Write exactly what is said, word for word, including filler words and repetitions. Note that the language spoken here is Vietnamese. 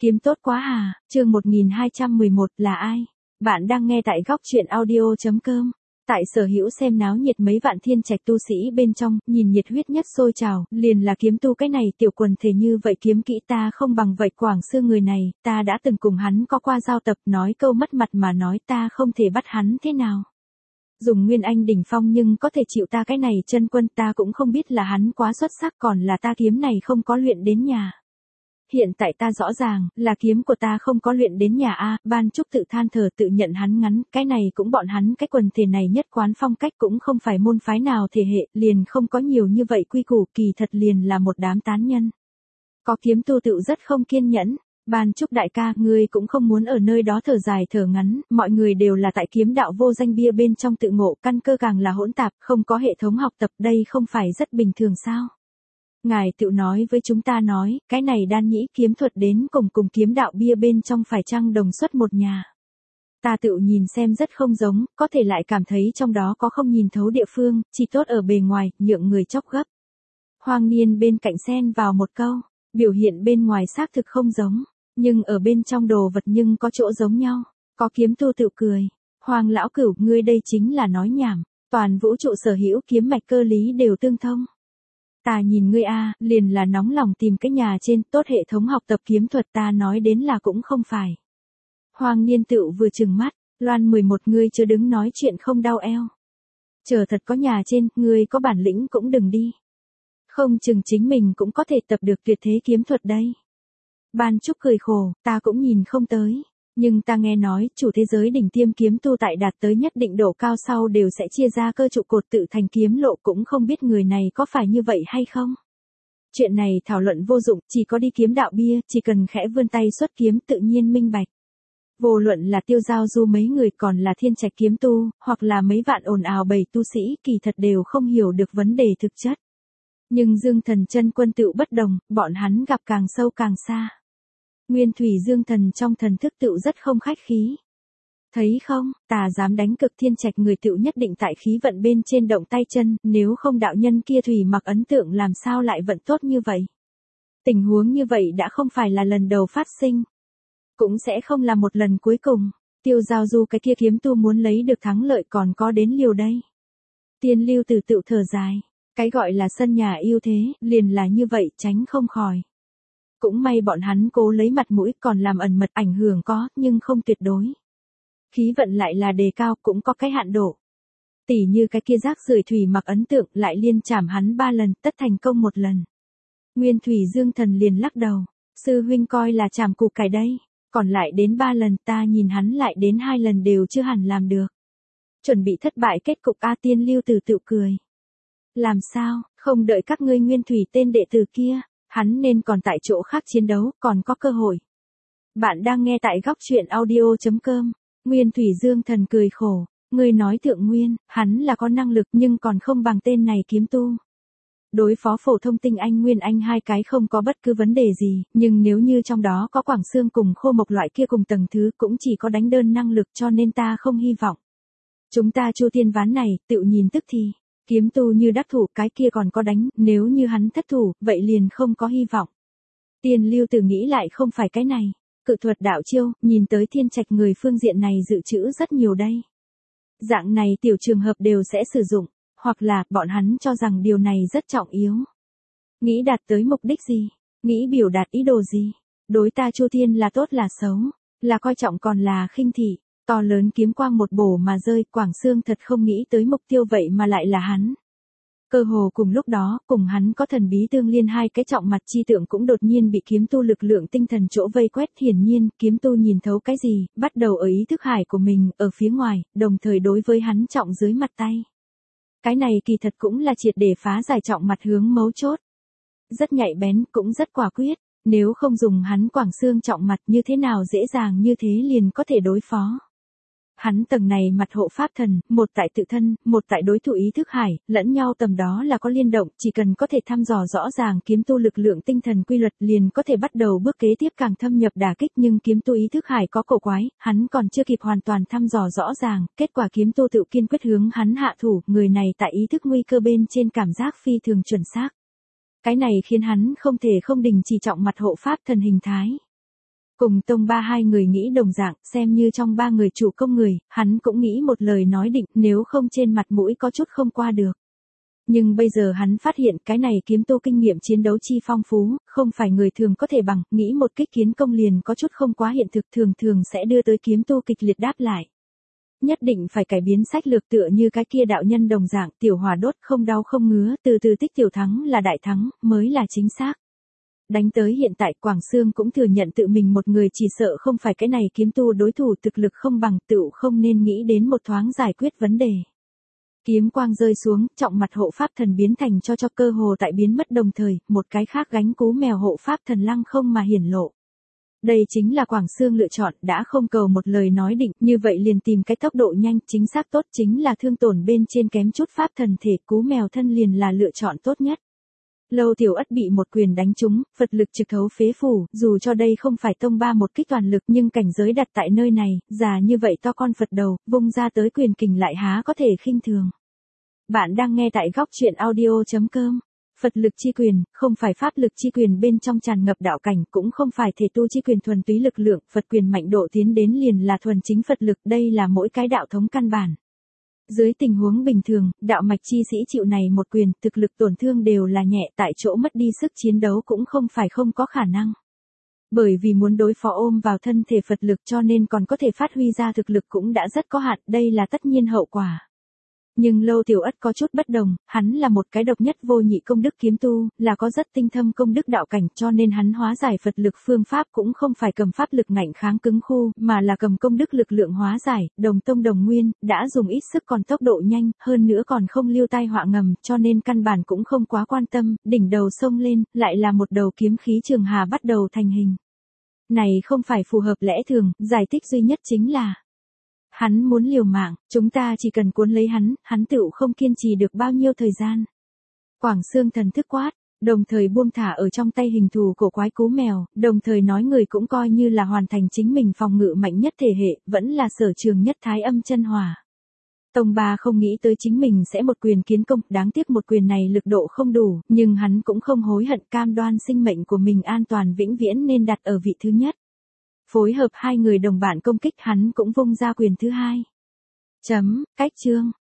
Kiếm tốt quá à, chương một nghìn hai trăm mười một là ai? Bạn đang nghe tại góc truyện audio.com. Tại sở hữu xem náo nhiệt mấy vạn thiên trạch tu sĩ bên trong, nhìn nhiệt huyết nhất sôi trào, liền là kiếm tu cái này tiểu quần thể như vậy kiếm kỹ ta không bằng vậy Quảng Sương người này, ta đã từng cùng hắn có qua giao tập nói câu mất mặt mà nói ta không thể bắt hắn thế nào. Dùng Nguyên Anh đỉnh phong nhưng có thể chịu ta cái này chân quân ta cũng không biết là hắn quá xuất sắc còn là ta kiếm này không có luyện đến nhà. Hiện tại ta rõ ràng, là kiếm của ta không có luyện đến nhà A, Ban Trúc tự than thở tự nhận hắn ngắn, cái này cũng bọn hắn cái quần thể này nhất quán phong cách cũng không phải môn phái nào thể hệ, liền không có nhiều như vậy quy củ, kỳ thật liền là một đám tán nhân. Có kiếm tu tự rất không kiên nhẫn, Ban Trúc đại ca, ngươi cũng không muốn ở nơi đó thở dài thở ngắn, mọi người đều là tại kiếm đạo vô danh bia bên trong tự ngộ, căn cơ càng là hỗn tạp, không có hệ thống học tập, đây không phải rất bình thường sao? Ngài tự nói với chúng ta nói, cái này đan nhĩ kiếm thuật đến cùng cùng kiếm đạo bia bên trong phải chăng đồng xuất một nhà. Ta tự nhìn xem rất không giống, có thể lại cảm thấy trong đó có không nhìn thấu địa phương, chỉ tốt ở bề ngoài, nhượng người chóc gấp. Hoàng Niên bên cạnh xen vào một câu, biểu hiện bên ngoài xác thực không giống, nhưng ở bên trong đồ vật nhưng có chỗ giống nhau, có kiếm tu tự cười. Hoàng lão cửu, ngươi đây chính là nói nhảm, toàn vũ trụ sở hữu kiếm mạch cơ lý đều tương thông. Ta nhìn ngươi a, liền là nóng lòng tìm cái nhà trên, tốt hệ thống học tập kiếm thuật ta nói đến là cũng không phải. Hoàng Niên Tựu vừa trừng mắt, Loan mười một ngươi chưa đứng nói chuyện không đau eo. Chờ thật có nhà trên, ngươi có bản lĩnh cũng đừng đi. Không chừng chính mình cũng có thể tập được tuyệt thế kiếm thuật đây. Ban Trúc cười khổ, ta cũng nhìn không tới. Nhưng ta nghe nói, chủ thế giới đỉnh tiêm kiếm tu tại đạt tới nhất định độ cao sau đều sẽ chia ra cơ trụ cột tự thành kiếm lộ, cũng không biết người này có phải như vậy hay không. Chuyện này thảo luận vô dụng, chỉ có đi kiếm đạo bia, chỉ cần khẽ vươn tay xuất kiếm tự nhiên minh bạch. Vô luận là Tiêu Giao Du mấy người còn là thiên trạch kiếm tu, hoặc là mấy vạn ồn ào bầy tu sĩ kỳ thật đều không hiểu được vấn đề thực chất. Nhưng Dương Thần chân quân tựu bất đồng, bọn hắn gặp càng sâu càng xa. Nguyên Thủy Dương Thần trong thần thức tựu rất không khách khí. Thấy không, ta dám đánh cực thiên trạch người tựu nhất định tại khí vận bên trên động tay chân, nếu không đạo nhân kia Thủy mặc ấn tượng làm sao lại vận tốt như vậy. Tình huống như vậy đã không phải là lần đầu phát sinh. Cũng sẽ không là một lần cuối cùng. Tiêu Giao Du cái kia kiếm tu muốn lấy được thắng lợi còn có đến liều đây. Tiên Lưu Tử tựu thở dài. Cái gọi là sân nhà yêu thế, liền là như vậy tránh không khỏi. Cũng may bọn hắn cố lấy mặt mũi còn làm ẩn mật ảnh hưởng có, nhưng không tuyệt đối. Khí vận lại là đề cao cũng có cái hạn độ. Tỉ như cái kia rác rưởi Thủy mặc ấn tượng lại liên chảm hắn ba lần, tất thành công một lần. Nguyên Thủy Dương Thần liền lắc đầu. Sư huynh coi là chảm củ cải đây. Còn lại đến ba lần ta nhìn hắn lại đến hai lần đều chưa hẳn làm được. Chuẩn bị thất bại kết cục A Tiên Lưu Tử tự cười. Làm sao, không đợi các ngươi Nguyên Thủy tên đệ tử kia. Hắn nên còn tại chỗ khác chiến đấu, còn có cơ hội. Bạn đang nghe tại góc truyện audio.com. Nguyên Thủy Dương Thần cười khổ. Ngươi nói Thượng Nguyên, hắn là có năng lực nhưng còn không bằng tên này kiếm tu. Đối phó phổ thông tinh anh Nguyên Anh hai cái không có bất cứ vấn đề gì, nhưng nếu như trong đó có Quảng Sương cùng Khô Mộc loại kia cùng tầng thứ cũng chỉ có đánh đơn năng lực cho nên ta không hy vọng. Chúng ta Chu Tiên ván này, tự nhìn tức thì. Kiếm tu như đắc thủ cái kia còn có đánh, nếu như hắn thất thủ, vậy liền không có hy vọng. Tiên Lưu Tử nghĩ lại không phải cái này. Cự thuật đạo chiêu, nhìn tới thiên trạch người phương diện này dự trữ rất nhiều đây. Dạng này tiểu trường hợp đều sẽ sử dụng, hoặc là bọn hắn cho rằng điều này rất trọng yếu. Nghĩ đạt tới mục đích gì? Nghĩ biểu đạt ý đồ gì? Đối ta Chu Tiên là tốt là xấu? Là coi trọng còn là khinh thị? To lớn kiếm quang một bổ mà rơi, Quảng Sương thật không nghĩ tới mục tiêu vậy mà lại là hắn. Cơ hồ cùng lúc đó, cùng hắn có thần bí tương liên hai cái trọng mặt chi tượng cũng đột nhiên bị kiếm tu lực lượng tinh thần chỗ vây quét, hiển nhiên, kiếm tu nhìn thấu cái gì, bắt đầu ở ý thức hải của mình, ở phía ngoài, đồng thời đối với hắn trọng dưới mặt tay. Cái này kỳ thật cũng là triệt để phá giải trọng mặt hướng mấu chốt. Rất nhạy bén, cũng rất quả quyết, nếu không dùng hắn Quảng Sương trọng mặt như thế nào dễ dàng như thế liền có thể đối phó. Hắn tầng này mặt hộ pháp thần, một tại tự thân, một tại đối thủ ý thức hải, lẫn nhau tầm đó là có liên động, chỉ cần có thể thăm dò rõ ràng kiếm tu lực lượng tinh thần quy luật liền có thể bắt đầu bước kế tiếp càng thâm nhập đả kích, nhưng kiếm tu ý thức hải có cổ quái, hắn còn chưa kịp hoàn toàn thăm dò rõ ràng, kết quả kiếm tu tự kiên quyết hướng hắn hạ thủ, người này tại ý thức nguy cơ bên trên cảm giác phi thường chuẩn xác. Cái này khiến hắn không thể không đình chỉ trọng mặt hộ pháp thần hình thái. Cùng tông ba hai người nghĩ đồng dạng, xem như trong ba người chủ công người, hắn cũng nghĩ một lời nói định, nếu không trên mặt mũi có chút không qua được. Nhưng bây giờ hắn phát hiện cái này kiếm tu kinh nghiệm chiến đấu chi phong phú, không phải người thường có thể bằng, nghĩ một kích kiến công liền có chút không quá hiện thực, thường thường sẽ đưa tới kiếm tu kịch liệt đáp lại. Nhất định phải cải biến sách lược tựa như cái kia đạo nhân đồng dạng, tiểu hỏa đốt không đau không ngứa, từ từ tích tiểu thắng là đại thắng, mới là chính xác. Đánh tới hiện tại Quảng Xương cũng thừa nhận tự mình một người chỉ sợ không phải cái này kiếm tu đối thủ, thực lực không bằng, tựu không nên nghĩ đến một thoáng giải quyết vấn đề. Kiếm quang rơi xuống, trọng mặt hộ pháp thần biến thành cho cho cơ hồ tại biến mất đồng thời, một cái khác gánh cú mèo hộ pháp thần lăng không mà hiển lộ. Đây chính là Quảng Xương lựa chọn, đã không cầu một lời nói định, như vậy liền tìm cái tốc độ nhanh, chính xác tốt, chính là thương tổn bên trên kém chút pháp thần thể, cú mèo thân liền là lựa chọn tốt nhất. Lâu Tiểu Ất bị một quyền đánh trúng, Phật lực trực thấu phế phủ, dù cho đây không phải tông ba một kích toàn lực nhưng cảnh giới đặt tại nơi này, già như vậy to con Phật đầu, vung ra tới quyền kình lại há có thể khinh thường. Bạn đang nghe tại góc truyện audio chấm com. Phật lực chi quyền, không phải pháp lực chi quyền bên trong tràn ngập đạo cảnh, cũng không phải thể tu chi quyền thuần túy lực lượng, Phật quyền mạnh độ tiến đến liền là thuần chính Phật lực, đây là mỗi cái đạo thống căn bản. Dưới tình huống bình thường, đạo mạch chi sĩ chịu này một quyền, thực lực tổn thương đều là nhẹ, tại chỗ mất đi sức chiến đấu cũng không phải không có khả năng. Bởi vì muốn đối phó ôm vào thân thể Phật lực cho nên còn có thể phát huy ra thực lực cũng đã rất có hạn, đây là tất nhiên hậu quả. Nhưng Lâu Tiểu Ất có chút bất đồng, hắn là một cái độc nhất vô nhị công đức kiếm tu, là có rất tinh thâm công đức đạo cảnh cho nên hắn hóa giải Phật lực phương pháp cũng không phải cầm pháp lực ngạnh kháng cứng khu, mà là cầm công đức lực lượng hóa giải, đồng tông đồng nguyên, đã dùng ít sức còn tốc độ nhanh, hơn nữa còn không lưu tai họa ngầm, cho nên căn bản cũng không quá quan tâm, đỉnh đầu sông lên, lại là một đầu kiếm khí trường hà bắt đầu thành hình. Này không phải phù hợp lẽ thường, giải thích duy nhất chính là hắn muốn liều mạng, chúng ta chỉ cần cuốn lấy hắn, hắn tựu không kiên trì được bao nhiêu thời gian. Quảng Xương thần thức quát, đồng thời buông thả ở trong tay hình thù cổ quái cú mèo, đồng thời nói người cũng coi như là hoàn thành chính mình phòng ngự mạnh nhất thể hệ, vẫn là sở trường nhất thái âm chân hỏa. Tông ba không nghĩ tới chính mình sẽ một quyền kiến công, đáng tiếc một quyền này lực độ không đủ, nhưng hắn cũng không hối hận, cam đoan sinh mệnh của mình an toàn vĩnh viễn nên đặt ở vị thứ nhất. Phối hợp hai người đồng bạn công kích hắn cũng vung ra quyền thứ hai. Chấm, cách chương.